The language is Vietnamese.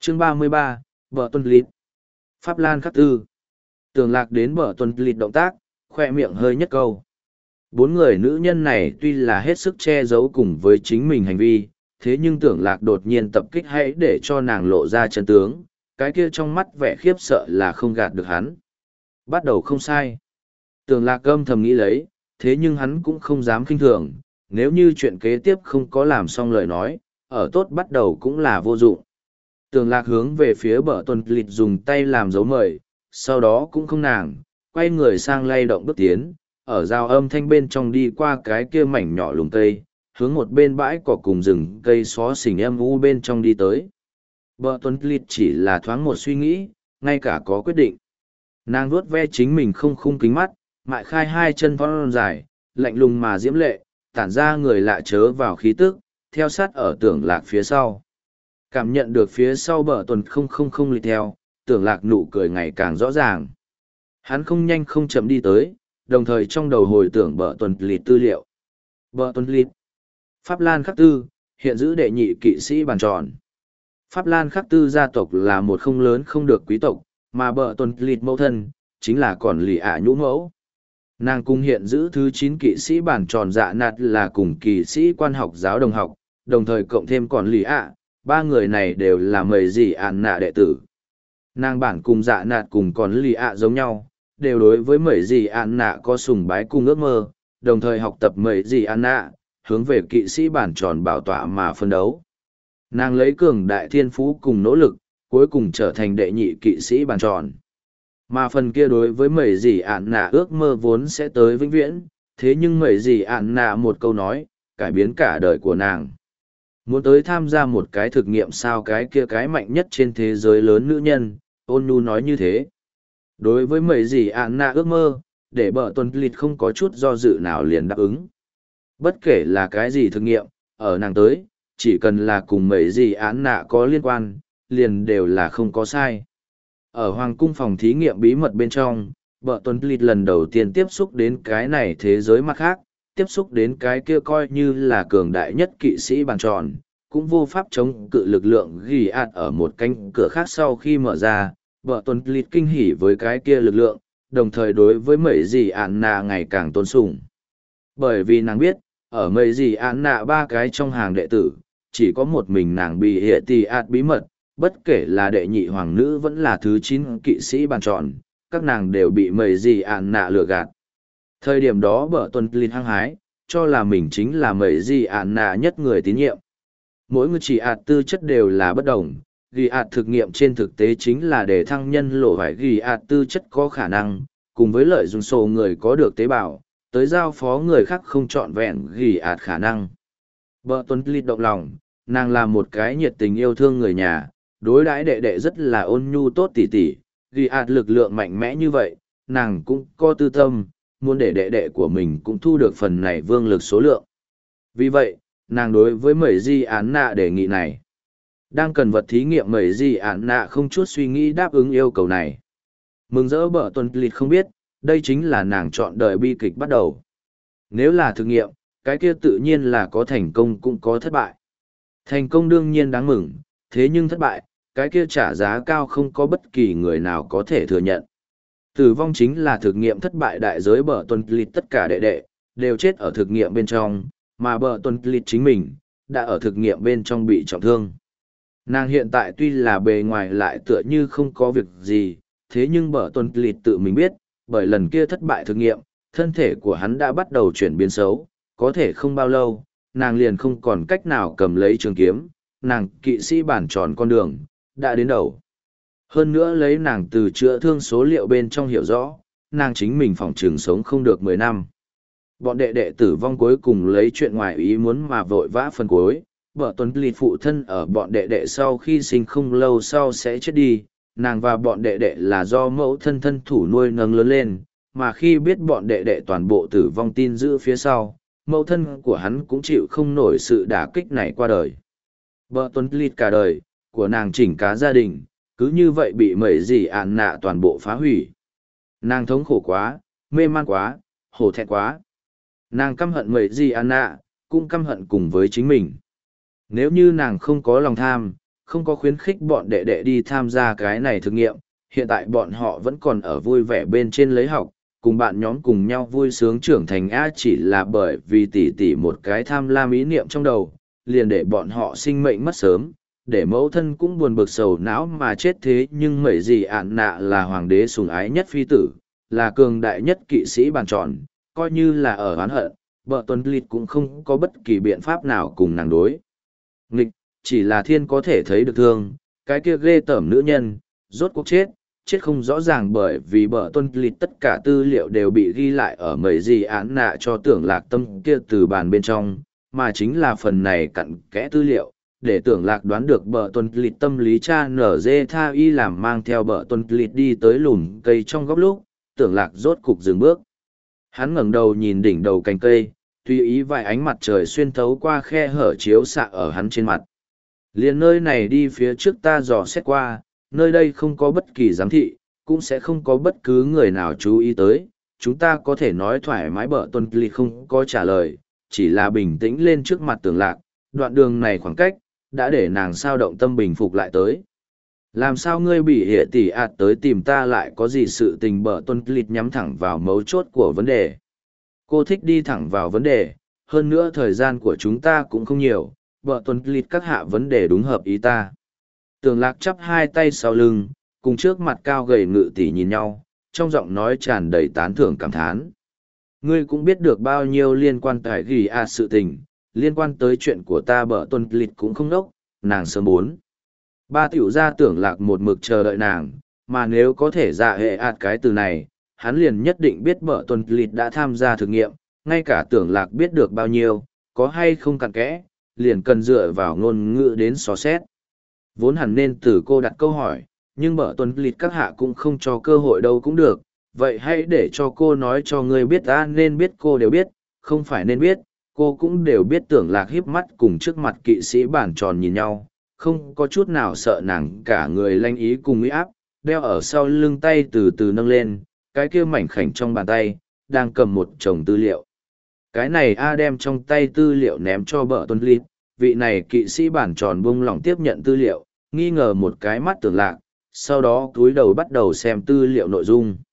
Chương 33, Bờ Tuân Lịt. Pháp Lan Khắc Tư. Tường Lạc đến Bờ Tuân Lịt động tác, khoe miệng hơi nhất câu. Bốn người nữ nhân này tuy là hết sức che giấu cùng với chính mình hành vi, thế nhưng Tưởng Lạc đột nhiên tập kích hãy để cho nàng lộ ra chân tướng, cái kia trong mắt vẻ khiếp sợ là không gạt được hắn. Bắt đầu không sai. Tưởng Lạc âm thầm nghĩ lấy, thế nhưng hắn cũng không dám khinh thường, nếu như chuyện kế tiếp không có làm xong lời nói, ở tốt bắt đầu cũng là vô dụng. Tưởng Lạc hướng về phía Bờ Tuân Lịt dùng tay làm dấu mời, sau đó cũng không nàng, quay người sang lay động bước tiến, ở giao âm thanh bên trong đi qua cái kia mảnh nhỏ lùm cây, hướng một bên bãi cỏ cùng rừng cây xó xỉnh âm u bên trong đi tới. Bờ Tuân Lịt chỉ là thoáng một suy nghĩ, ngay cả có quyết định. Nàng vuốt ve chính mình không khung kính mắt, mại khai hai chân thon dài, lạnh lùng mà diễm lệ, tản ra người lạ chớ vào khí tức, theo sát ở Tưởng Lạc phía sau. Cảm nhận được phía sau Bờ Tuân không lịt theo, Tưởng Lạc nụ cười ngày càng rõ ràng. Hắn không nhanh không chậm đi tới, đồng thời trong đầu hồi tưởng Bờ Tuân Lịt tư liệu. Bờ Tuân Lịt, Pháp Lan Khắc Tư, hiện giữ đệ nhị kỵ sĩ bàn tròn. Pháp Lan Khắc Tư gia tộc là một không lớn không được quý tộc, mà Bờ Tuân Lịt mẫu thân, chính là còn lì ạ nhũ mẫu. Nàng cùng hiện giữ thứ 9 kỵ sĩ bàn tròn Dạ Nạt là cùng kỵ sĩ quan học giáo đồng học, đồng thời cộng thêm còn lì ạ, ba người này đều là mầy gì ạn nạ đệ tử. Nàng bản cùng Dạ Nạt cùng còn lì ạ giống nhau, đều đối với mầy gì ạn nạ có sùng bái cùng ước mơ, đồng thời học tập mầy gì ạn nạ, hướng về kỵ sĩ bản tròn bảo tọa mà phân đấu. Nàng lấy cường đại thiên phú cùng nỗ lực, cuối cùng trở thành đệ nhị kỵ sĩ bản tròn. Mà phần kia đối với mẩy gì ạn nạ ước mơ vốn sẽ tới vĩnh viễn, thế nhưng mẩy gì ạn nạ một câu nói, cải biến cả đời của nàng. Muốn tới tham gia một cái thực nghiệm sao cái kia cái mạnh nhất trên thế giới lớn nữ nhân, Ôn Nhu nói như thế. Đối với mẩy gì ạn nạ ước mơ, để Bờ Tuân Lịt không có chút do dự nào liền đáp ứng. Bất kể là cái gì thực nghiệm, ở nàng tới, chỉ cần là cùng mẩy gì ạn nạ có liên quan, liền đều là không có sai. Ở Hoàng cung phòng thí nghiệm bí mật bên trong, Bờ Tuân Lịt lần đầu tiên tiếp xúc đến cái này thế giới mặt khác, tiếp xúc đến cái kia coi như là cường đại nhất kỵ sĩ bàn tròn, cũng vô pháp chống cự lực lượng ghi ạt ở một cánh cửa khác sau khi mở ra. Bờ Tuân Lịt kinh hỉ với cái kia lực lượng, đồng thời đối với mẩy gì ạn nạ ngày càng tôn sùng. Bởi vì nàng biết, ở mẩy gì ạn nạ ba cái trong hàng đệ tử, chỉ có một mình nàng bị hệ tì ạt bí mật, bất kể là đệ nhị hoàng nữ vẫn là thứ 9 kỵ sĩ bàn tròn, các nàng đều bị mẩy gì ạn nạ lừa gạt. Thời điểm đó Bờ Tuân Lịt hăng hái, cho là mình chính là mẩy gì ạn nạ nhất người tín nhiệm. Mỗi người chỉ ạt tư chất đều là bất đồng, ghi ạt thực nghiệm trên thực tế chính là để thăng nhân lộ phải ghi ạt tư chất có khả năng, cùng với lợi dụng số người có được tế bào, tới giao phó người khác không trọn vẹn ghi ạt khả năng. Bờ Tuân Lịt động lòng, nàng là một cái nhiệt tình yêu thương người nhà, đối đãi đệ đệ rất là ôn nhu tốt tỉ tỉ, ghi ạt lực lượng mạnh mẽ như vậy, nàng cũng có tư tâm, muốn để đệ đệ của mình cũng thu được phần này vương lực số lượng. Vì vậy, nàng đối với mẩy di án nạ đề nghị này. Đang cần vật thí nghiệm mẩy di án nạ không chút suy nghĩ đáp ứng yêu cầu này. Mừng rỡ Bờ Tuân Lịt không biết, đây chính là nàng chọn đời bi kịch bắt đầu. Nếu là thực nghiệm, cái kia tự nhiên là có thành công cũng có thất bại. Thành công đương nhiên đáng mừng, thế nhưng thất bại, cái kia trả giá cao không có bất kỳ người nào có thể thừa nhận. Tử vong chính là thực nghiệm thất bại đại giới. Bờ Tuân Lịt tất cả đệ đệ, đều chết ở thực nghiệm bên trong, mà Bờ Tuân Lịt chính mình, đã ở thực nghiệm bên trong bị trọng thương. Nàng hiện tại tuy là bề ngoài lại tựa như không có việc gì, thế nhưng Bờ Tuân Lịt tự mình biết, bởi lần kia thất bại thực nghiệm, thân thể của hắn đã bắt đầu chuyển biến xấu, có thể không bao lâu, nàng liền không còn cách nào cầm lấy trường kiếm, nàng kỵ sĩ bản tròn con đường, đã đến đầu. Hơn nữa lấy nàng từ chữa thương số liệu bên trong hiểu rõ, nàng chính mình phòng trường sống không được 10 năm. Bọn đệ đệ tử vong cuối cùng lấy chuyện ngoài ý muốn mà vội vã phần cuối, Bờ Tuân Lịt phụ thân ở bọn đệ đệ sau khi sinh không lâu sau sẽ chết đi, nàng và bọn đệ đệ là do mẫu thân thân thủ nuôi nấng lớn lên, mà khi biết bọn đệ đệ toàn bộ tử vong tin giữ phía sau, mẫu thân của hắn cũng chịu không nổi sự đả kích này qua đời. Bờ Tuân Lịt cả đời, của nàng chỉnh cá gia đình, cứ như vậy bị mẩy gì ạn nạ toàn bộ phá hủy. Nàng thống khổ quá, mê man quá, hổ thẹn quá. Nàng căm hận mẩy gì ạn nạ, cũng căm hận cùng với chính mình. Nếu như nàng không có lòng tham, không có khuyến khích bọn đệ đệ đi tham gia cái này thực nghiệm, hiện tại bọn họ vẫn còn ở vui vẻ bên trên lấy học, cùng bạn nhóm cùng nhau vui sướng trưởng thành A, chỉ là bởi vì tỷ tỷ một cái tham lam ý niệm trong đầu, liền để bọn họ sinh mệnh mất sớm, để mẫu thân cũng buồn bực sầu não mà chết. Thế nhưng mấy gì ạn nạ là hoàng đế sủng ái nhất phi tử, là cường đại nhất kỵ sĩ bàn tròn, coi như là ở oán hận, vợ tuấn lịt cũng không có bất kỳ biện pháp nào cùng nàng đối nghịch, chỉ là thiên có thể thấy được thương, cái kia ghê tởm nữ nhân, rốt cuộc chết không rõ ràng, bởi vì bờ tuân lịt tất cả tư liệu đều bị ghi lại ở mấy gì án nạ cho tưởng lạc tâm kia từ bàn bên trong, mà chính là phần này cặn kẽ tư liệu, để tưởng lạc đoán được bờ tuân lịt tâm lý cha nở dê tha y làm mang theo bờ tuân lịt đi tới lùm cây trong góc lúc, tưởng lạc rốt cục dừng bước. Hắn ngẩng đầu nhìn đỉnh đầu cành cây, tùy ý vài ánh mặt trời xuyên thấu qua khe hở chiếu xạ ở hắn trên mặt. Liền nơi này đi phía trước ta dò xét qua, nơi đây không có bất kỳ giám thị, cũng sẽ không có bất cứ người nào chú ý tới. Chúng ta có thể nói thoải mái. Bờ tuân lịt không có trả lời, chỉ là bình tĩnh lên trước mặt tưởng lạc. Đoạn đường này khoảng cách, đã để nàng sao động tâm bình phục lại tới. Làm sao ngươi bị hệ tỷ ạt tới tìm ta lại có gì sự tình? Bờ tuân lịt nhắm thẳng vào mấu chốt của vấn đề. Cô thích đi thẳng vào vấn đề, hơn nữa thời gian của chúng ta cũng không nhiều. Bờ tuân lịt các hạ vấn đề đúng hợp ý ta. Tưởng lạc chắp hai tay sau lưng, cùng trước mặt cao gầy ngự tỷ nhìn nhau, trong giọng nói tràn đầy tán thưởng cảm thán. Ngươi cũng biết được bao nhiêu liên quan tới ghi sự tình, liên quan tới chuyện của ta. Bờ tuân lịt cũng không đốc, nàng sớm bốn. Ba tiểu gia tưởng lạc một mực chờ đợi nàng, mà nếu có thể dạ hệ cái từ này, hắn liền nhất định biết bờ tuân lịt đã tham gia thử nghiệm, ngay cả tưởng lạc biết được bao nhiêu, có hay không cặn kẽ, liền cần dựa vào ngôn ngữ đến xó xét. Vốn hẳn nên từ cô đặt câu hỏi, nhưng bờ tuân lịt các hạ cũng không cho cơ hội đâu cũng được, vậy hãy để cho cô nói cho ngươi biết. Ta nên biết cô đều biết, không phải nên biết, cô cũng đều biết. Tưởng lạc híp mắt cùng trước mặt kỵ sĩ bản tròn nhìn nhau, không có chút nào sợ nàng, cả người lanh ý cùng uy áp, đeo ở sau lưng tay từ từ nâng lên, cái kia mảnh khảnh trong bàn tay, đang cầm một chồng tư liệu. Cái này đem trong tay tư liệu ném cho bờ tuân lịt, vị này kỵ sĩ bản tròn buông lỏng tiếp nhận tư liệu, nghi ngờ một cái mắt tưởng lạc, sau đó cúi đầu bắt đầu xem tư liệu nội dung.